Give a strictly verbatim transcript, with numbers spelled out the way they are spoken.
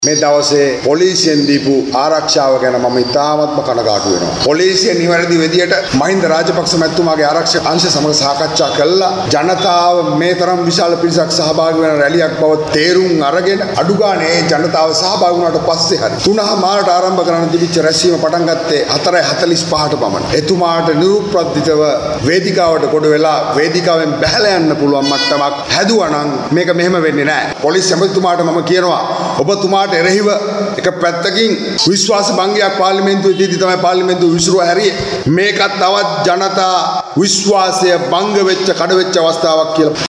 මේ දවසේ පොලිසියෙන් දීපු ආරක්ෂාව ගැන මම ඉතාමත්ම කනගාටු වෙනවා. පොලිසිය නිවැරදි විදියට මහින්ද රාජපක්ෂ මැතිතුමාගේ ආරක්ෂක අංශ සමග සාකච්ඡා කළා. ජනතාව මේ තරම් විශාල පිරිසක් සහභාගී වෙන රැලියක් බව තේරුම් අරගෙන අඩු ගානේ ජනතාව සහභාගී වුණාට පස්සේ හරි තුනහ මාරට ආරම්භ කරන්න තිබිච්ච රැස්වීම පටන් ගත්තේ හතර හතළිස් පහට පමණ. එතුමාට නිරුප්‍රදිතව වේදිකාවට කොට වෙලා වේදිකාවෙන් බැහැලා යන්න පුළුවන් මට්ටමක් හැදුවා නම් මේක මෙහෙම වෙන්නේ නැහැ. පොලිස් ඇමතිතුමාට මම කියනවා ඔබතුමාට එරෙහිව එක පැත්තකින් විශ්වාස භංගයක් පාර්ලිමේන්තුවේ දීදී තමයි පාර්ලිමේන්තුව විසිරුවා හැරියේ. මේකත් තවත් ජනතා විශ්වාසය භංග වෙච්ච කඩ වෙච්ච අවස්ථාවක් කියලා